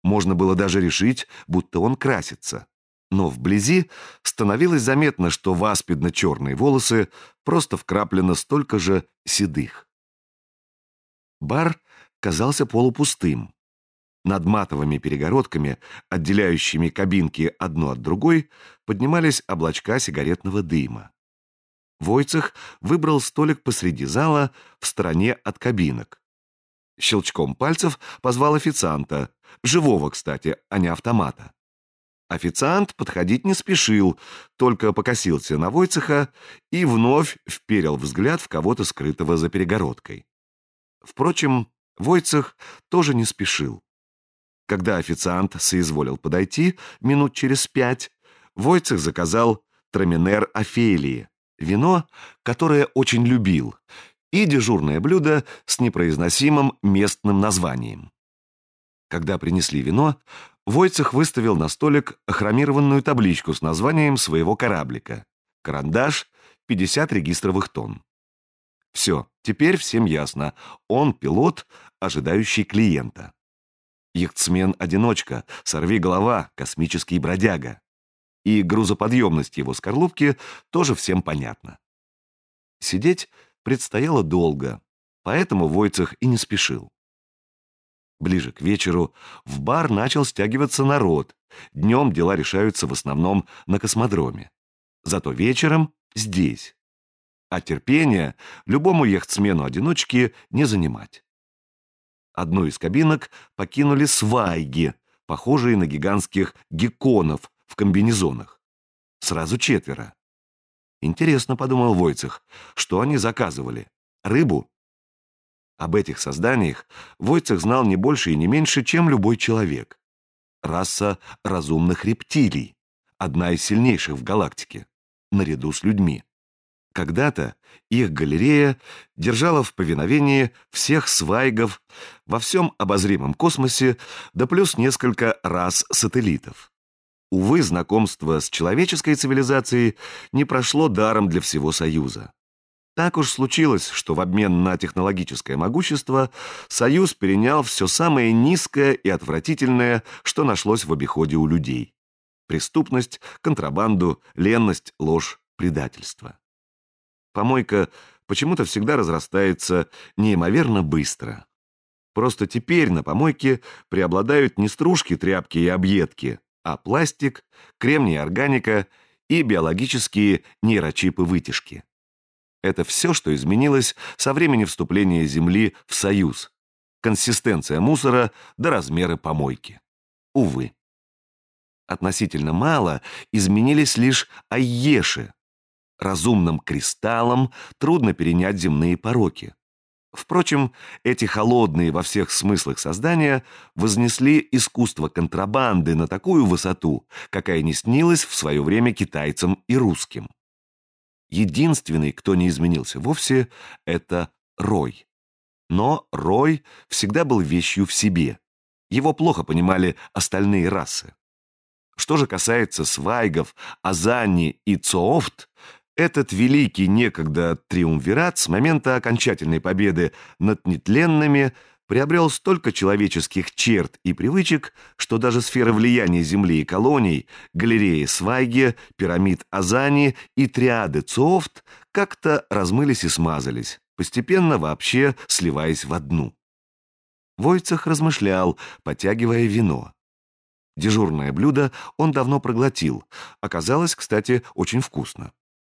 Можно было даже решить, будто он красится. Но вблизи становилось заметно, что в аспидно-черные волосы просто вкраплено столько же седых. Бар казался полупустым. Над матовыми перегородками, отделяющими кабинки одну от другой, поднимались облачка сигаретного дыма. Войцех выбрал столик посреди зала в стороне от кабинок. Щелчком пальцев позвал официанта, живого, кстати, а не автомата. Официант подходить не спешил, только покосился на Войцеха и вновь вперил взгляд в кого-то скрытого за перегородкой. Впрочем, Войцех тоже не спешил. Когда официант соизволил подойти минут через 5, Войцех заказал траминер Офелии, вино, которое очень любил, и дежурное блюдо с непроизносимым местным названием. Когда принесли вино, Войцех выставил на столик хромированную табличку с названием своего кораблика. Карандаш, 50 регистровых тонн. Все, теперь всем ясно. Он пилот, ожидающий клиента. Яхтсмен-одиночка, сорвиголова, космический бродяга. И грузоподъемность его скорлупки тоже всем понятна. Сидеть предстояло долго, поэтому Войцех и не спешил. Ближе к вечеру в бар начал стягиваться народ. Днем дела решаются в основном на космодроме. Зато вечером здесь. А терпения любому яхтсмену-одиночке не занимать. Одну из кабинок покинули свайги, похожие на гигантских гекконов в комбинезонах. Сразу 4. Интересно, подумал Войцех, что они заказывали? Рыбу? Об этих созданиях Войцех знал не больше и не меньше, чем любой человек. Раса разумных рептилий, одна из сильнейших в галактике, наряду с людьми. Когда-то их галерея держала в повиновении всех свайгов во всем обозримом космосе, да плюс несколько рас-сателлитов. Увы, знакомство с человеческой цивилизацией не прошло даром для всего Союза. Так уж случилось, что в обмен на технологическое могущество Союз перенял все самое низкое и отвратительное, что нашлось в обиходе у людей. Преступность, контрабанду, ленность, ложь, предательство. Помойка почему-то всегда разрастается неимоверно быстро. Просто теперь на помойке преобладают не стружки, тряпки и объедки, а пластик, кремний, органика и биологические нейрочипы-вытяжки. Это все, что изменилось со времени вступления Земли в Союз. Консистенция мусора до размеры помойки. Увы. Относительно мало изменились лишь айеши. Разумным кристаллам трудно перенять земные пороки. Впрочем, эти холодные во всех смыслах создания вознесли искусство контрабанды на такую высоту, какая не снилась в свое время китайцам и русским. Единственный, кто не изменился вовсе, это Рой. Но Рой всегда был вещью в себе. Его плохо понимали остальные расы. Что же касается свайгов, азани и цоофт, этот великий некогда триумвират с момента окончательной победы над нетленными приобрел столько человеческих черт и привычек, что даже сфера влияния Земли и колоний, галереи Свайги, пирамид Азани и триады Цоофт как-то размылись и смазались, постепенно вообще сливаясь в одну. Войцех размышлял, потягивая вино. Дежурное блюдо он давно проглотил, оказалось, кстати, очень вкусно.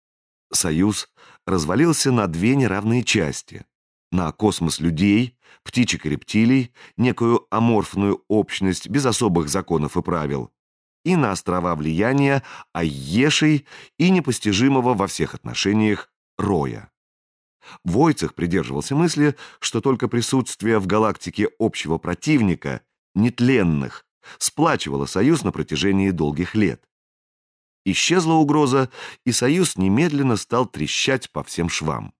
Союз развалился на 2 неравные части. На космос людей, птичек и рептилий, некую аморфную общность без особых законов и правил, и на острова влияния айешей и непостижимого во всех отношениях Роя. Войцех придерживался мысли, что только присутствие в галактике общего противника, нетленных, сплачивало Союз на протяжении долгих лет. Исчезла угроза, и Союз немедленно стал трещать по всем швам.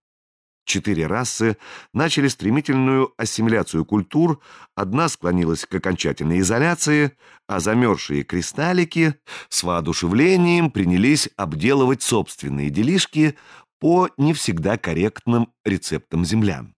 4 расы начали стремительную ассимиляцию культур, одна склонилась к окончательной изоляции, а замерзшие кристаллики с воодушевлением принялись обделывать собственные делишки по не всегда корректным рецептам землян.